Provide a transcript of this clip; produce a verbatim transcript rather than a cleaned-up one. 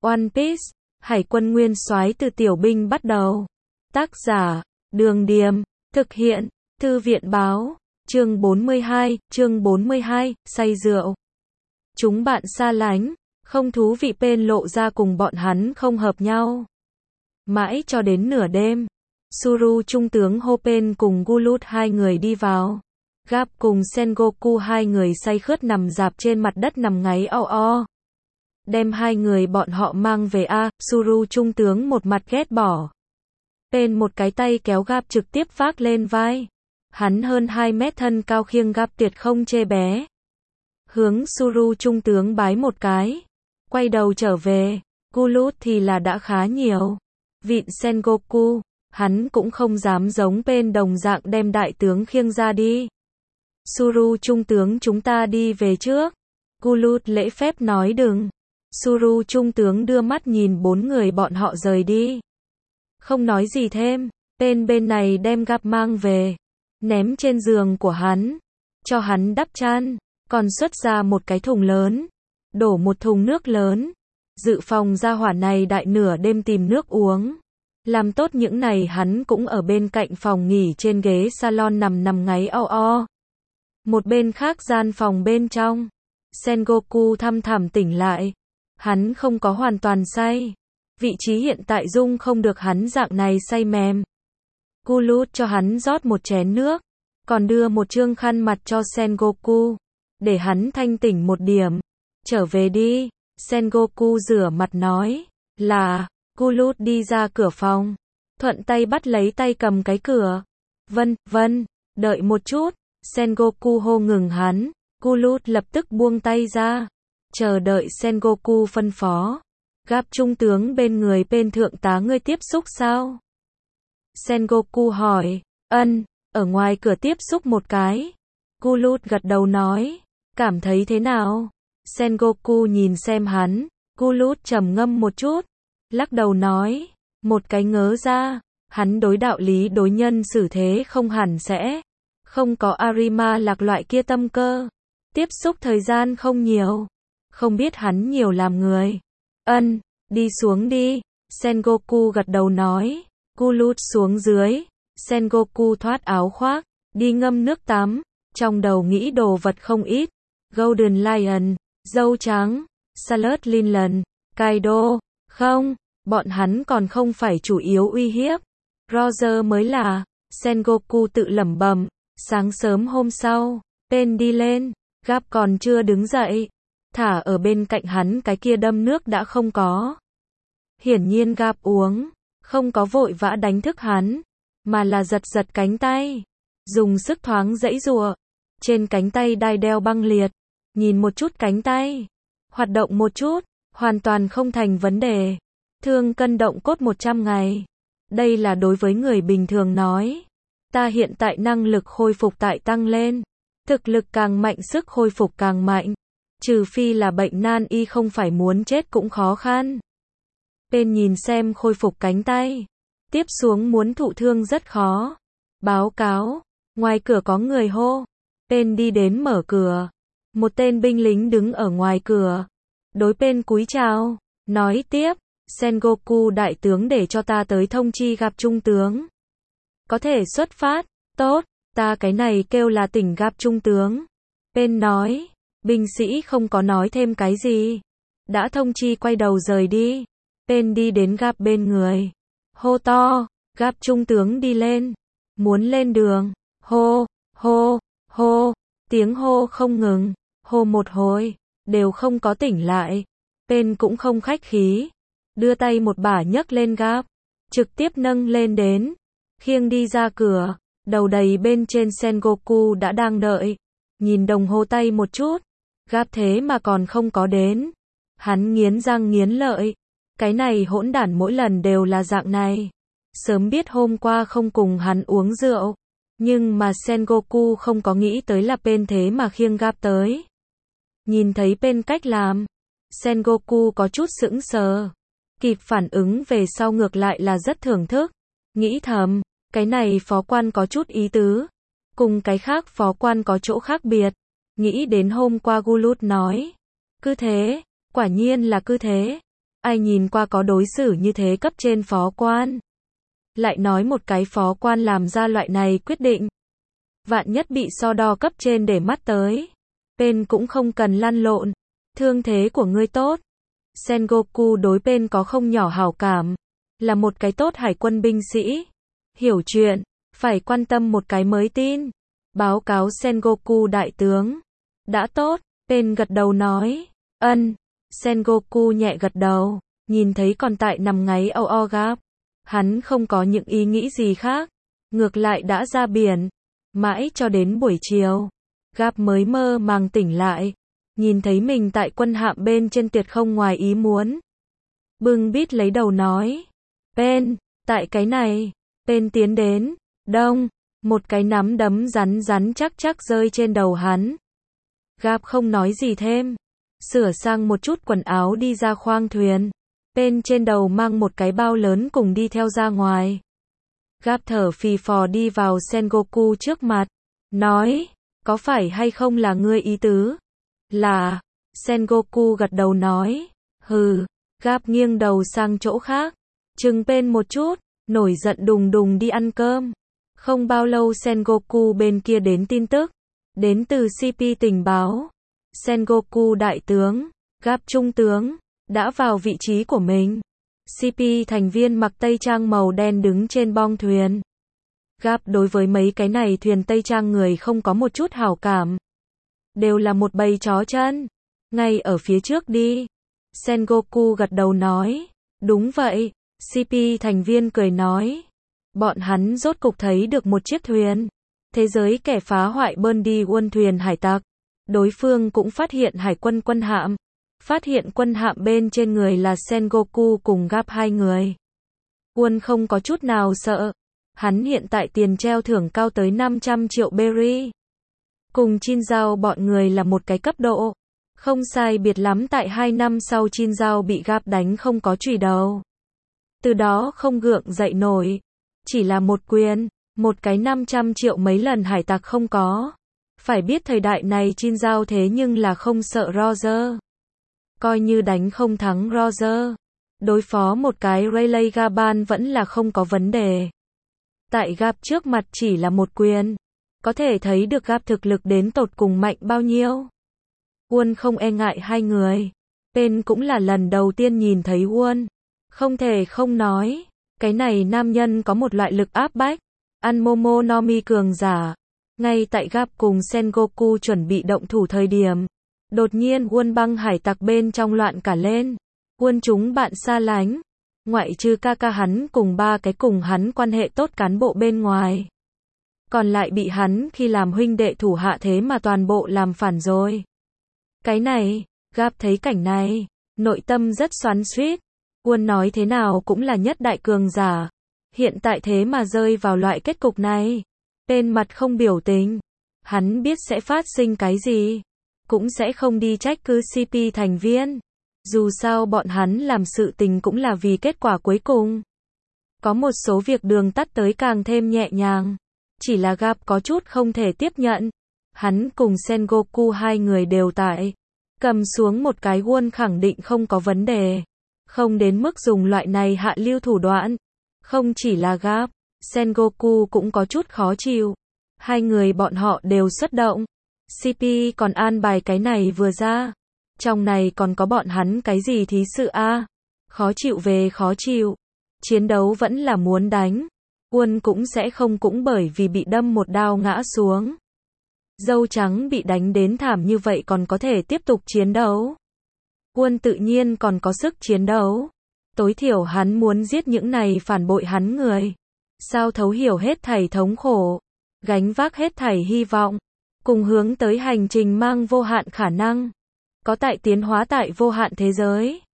One Piece, Hải quân nguyên soái từ tiểu binh bắt đầu. Tác giả, Đường Điềm, thực hiện, Thư viện báo, chương bốn mươi hai, chương bốn mươi hai, say rượu. Chúng bạn xa lánh, không thú vị Pain lộ ra cùng bọn hắn không hợp nhau. Mãi cho đến nửa đêm, Suru trung tướng hô Pain cùng Gulut hai người đi vào. Garp cùng Sengoku hai người say khướt nằm rạp trên mặt đất nằm ngáy o o. Đem hai người bọn họ mang về a, Suru trung tướng một mặt ghét bỏ. Pain một cái tay kéo Garp trực tiếp vác lên vai. Hắn hơn hai mét thân cao khiêng Garp tuyệt không chê bé. Hướng Suru trung tướng bái một cái. Quay đầu trở về, Gulut thì là đã khá nhiều. Vịn Sengoku, hắn cũng không dám giống Pain đồng dạng đem đại tướng khiêng ra đi. Suru trung tướng chúng ta đi về trước. Gulut lễ phép nói đừng. Suru trung tướng đưa mắt nhìn bốn người bọn họ rời đi. Không nói gì thêm, Pain bên này đem Garp mang về. Ném trên giường của hắn. Cho hắn đắp chăn. Còn xuất ra một cái thùng lớn. Đổ một thùng nước lớn. Dự phòng gia hỏa này đại nửa đêm tìm nước uống. Làm tốt những này hắn cũng ở bên cạnh phòng nghỉ trên ghế salon nằm nằm ngáy o o. Một bên khác gian phòng bên trong. Sengoku thăm thẳm tỉnh lại. Hắn không có hoàn toàn say. Vị trí hiện tại dung không được hắn dạng này say mềm. Gulut cho hắn rót một chén nước. Còn đưa một trương khăn mặt cho Sengoku. Để hắn thanh tỉnh một điểm. Trở về đi. Sengoku rửa mặt nói. Là. Gulut đi ra cửa phòng. Thuận tay bắt lấy tay cầm cái cửa. Vân, vân. Đợi một chút. Sengoku hô ngừng hắn. Gulut lập tức buông tay ra. Chờ đợi Sengoku phân phó. Garp trung tướng bên người Pain thượng tá ngươi tiếp xúc sao? Sengoku hỏi. Ân, ở ngoài cửa tiếp xúc một cái. Gulut gật đầu nói. Cảm thấy thế nào? Sengoku nhìn xem hắn. Gulut trầm ngâm một chút. Lắc đầu nói. Một cái ngớ ra. Hắn đối đạo lý đối nhân xử thế không hẳn sẽ. Không có Arima lạc loại kia tâm cơ. Tiếp xúc thời gian không nhiều. Không biết hắn nhiều làm người. Ân, đi xuống đi. Sengoku gật đầu nói. Gulut xuống dưới. Sengoku thoát áo khoác. Đi ngâm nước tắm. Trong đầu nghĩ đồ vật không ít. Golden Lion. Dâu trắng. Salad Linlan. Kaido. Không. Bọn hắn còn không phải chủ yếu uy hiếp. Roger mới là. Sengoku tự lẩm bẩm. Sáng sớm hôm sau. Pain đi lên. Garp còn chưa đứng dậy. Thả ở bên cạnh hắn cái kia đâm nước đã không có. Hiển nhiên Garp uống. Không có vội vã đánh thức hắn. Mà là giật giật cánh tay. Dùng sức thoáng giãy giụa. Trên cánh tay đai đeo băng liệt. Nhìn một chút cánh tay. Hoạt động một chút. Hoàn toàn không thành vấn đề. Thương cân động cốt một trăm ngày. Đây là đối với người bình thường nói. Ta hiện tại năng lực khôi phục tại tăng lên. Thực lực càng mạnh sức khôi phục càng mạnh. Trừ phi là bệnh nan y không phải muốn chết cũng khó khăn. Pain nhìn xem khôi phục cánh tay. Tiếp xuống muốn thụ thương rất khó. Báo cáo. Ngoài cửa có người hô. Pain đi đến mở cửa. Một tên binh lính đứng ở ngoài cửa. Đối Pain cúi chào. Nói tiếp. Sengoku đại tướng để cho ta tới thông chi gặp trung tướng. Có thể xuất phát. Tốt. Ta cái này kêu là tỉnh gặp trung tướng. Pain nói. Binh sĩ không có nói thêm cái gì. Đã thông chi quay đầu rời đi. Pain đi đến Garp bên người. Hô to. Garp trung tướng đi lên. Muốn lên đường. Hô, hô, hô. Tiếng hô không ngừng. Hô một hồi. Đều không có tỉnh lại. Pain cũng không khách khí. Đưa tay một bả nhấc lên Garp. Trực tiếp nâng lên đến. Khiêng đi ra cửa. Đầu đầy bên trên Sengoku đã đang đợi. Nhìn đồng hồ tay một chút. Garp thế mà còn không có đến. Hắn nghiến răng nghiến lợi. Cái này hỗn đản mỗi lần đều là dạng này. Sớm biết hôm qua không cùng hắn uống rượu. Nhưng mà Sengoku không có nghĩ tới là Pain thế mà khiêng Garp tới. Nhìn thấy Pain cách làm. Sengoku có chút sững sờ. Kịp phản ứng về sau ngược lại là rất thưởng thức. Nghĩ thầm. Cái này phó quan có chút ý tứ. Cùng cái khác phó quan có chỗ khác biệt. Nghĩ đến hôm qua Gulut nói. Cứ thế, quả nhiên là cứ thế. Ai nhìn qua có đối xử như thế cấp trên phó quan. Lại nói một cái phó quan làm ra loại này quyết định. Vạn nhất bị so đo cấp trên để mắt tới. Pen cũng không cần lăn lộn. Thương thế của ngươi tốt. Sengoku đối Pen có không nhỏ hảo cảm. Là một cái tốt hải quân binh sĩ. Hiểu chuyện. Phải quan tâm một cái mới tin. Báo cáo Sengoku đại tướng. Đã tốt. Pen gật đầu nói. Ân. Sengoku nhẹ gật đầu. Nhìn thấy còn tại nằm ngáy âu o Gap. Hắn không có những ý nghĩ gì khác. Ngược lại đã ra biển. Mãi cho đến buổi chiều. Gap mới mơ màng tỉnh lại. Nhìn thấy mình tại quân hạm bên trên tuyệt không ngoài ý muốn. Bưng bít lấy đầu nói. Pen, tại cái này. Pen tiến đến. Đông. Một cái nắm đấm rắn rắn chắc chắc rơi trên đầu hắn. Gap không nói gì thêm. Sửa sang một chút quần áo đi ra khoang thuyền. Pen trên đầu mang một cái bao lớn cùng đi theo ra ngoài. Gap thở phì phò đi vào Sengoku trước mặt. Nói, có phải hay không là ngươi ý tứ? Là, Sengoku gật đầu nói. Hừ, Gap nghiêng đầu sang chỗ khác. Chừng Pen một chút, nổi giận đùng đùng đi ăn cơm. Không bao lâu Sengoku bên kia đến tin tức. Đến từ xê pê tình báo. Sengoku đại tướng, Gap trung tướng, đã vào vị trí của mình. xê pê thành viên mặc tây trang màu đen đứng trên bong thuyền. Gap đối với mấy cái này thuyền tây trang người không có một chút hảo cảm. Đều là một bầy chó chân. Ngay ở phía trước đi. Sengoku gật đầu nói. Đúng vậy. xê pê thành viên cười nói. Bọn hắn rốt cục thấy được một chiếc thuyền. Thế giới kẻ phá hoại bơn đi quân thuyền hải tặc. Đối phương cũng phát hiện hải quân quân hạm. Phát hiện quân hạm bên trên người là Sengoku cùng Gap hai người. Quân không có chút nào sợ. Hắn hiện tại tiền treo thưởng cao tới năm trăm triệu berry. Cùng Chin Giao bọn người là một cái cấp độ. Không sai biệt lắm tại hai năm sau Chin Giao bị Gap đánh không có chùy đầu. Từ đó không gượng dậy nổi. Chỉ là một quyền. Một cái năm trăm triệu mấy lần hải tặc không có. Phải biết thời đại này Chin Giao thế nhưng là không sợ Roger. Coi như đánh không thắng Roger. Đối phó một cái Rayleigh Gaban vẫn là không có vấn đề. Tại Gap trước mặt chỉ là một quyền. Có thể thấy được Gap thực lực đến tột cùng mạnh bao nhiêu. Won không e ngại hai người. Pen cũng là lần đầu tiên nhìn thấy Won. Không thể không nói. Cái này nam nhân có một loại lực áp bách. Ăn Momo Nomi cường giả. Ngay tại Gap cùng Sengoku chuẩn bị động thủ thời điểm. Đột nhiên Won băng hải tặc bên trong loạn cả lên. Won chúng bạn xa lánh. Ngoại trừ ca ca hắn cùng ba cái cùng hắn quan hệ tốt cán bộ bên ngoài. Còn lại bị hắn khi làm huynh đệ thủ hạ thế mà toàn bộ làm phản rồi. Cái này, Gap thấy cảnh này. Nội tâm rất xoắn xuýt. Won nói thế nào cũng là nhất đại cường giả. Hiện tại thế mà rơi vào loại kết cục này. Pen mặt không biểu tình. Hắn biết sẽ phát sinh cái gì. Cũng sẽ không đi trách cứ xê pê thành viên. Dù sao bọn hắn làm sự tình cũng là vì kết quả cuối cùng. Có một số việc đường tắt tới càng thêm nhẹ nhàng. Chỉ là Gap có chút không thể tiếp nhận. Hắn cùng Sengoku hai người đều tại. Cầm xuống một cái Won khẳng định không có vấn đề. Không đến mức dùng loại này hạ lưu thủ đoạn. Không chỉ là Gap, Sengoku cũng có chút khó chịu. Hai người bọn họ đều xuất động. xê pê còn an bài cái này vừa ra. Trong này còn có bọn hắn cái gì thí sự a? À? Khó chịu về khó chịu. Chiến đấu vẫn là muốn đánh. Won cũng sẽ không cũng bởi vì bị đâm một đao ngã xuống. Dâu trắng bị đánh đến thảm như vậy còn có thể tiếp tục chiến đấu. Won tự nhiên còn có sức chiến đấu. Tối thiểu hắn muốn giết những này phản bội hắn người. Sao thấu hiểu hết thảy thống khổ. Gánh vác hết thảy hy vọng. Cùng hướng tới hành trình mang vô hạn khả năng. Có tại tiến hóa tại vô hạn thế giới.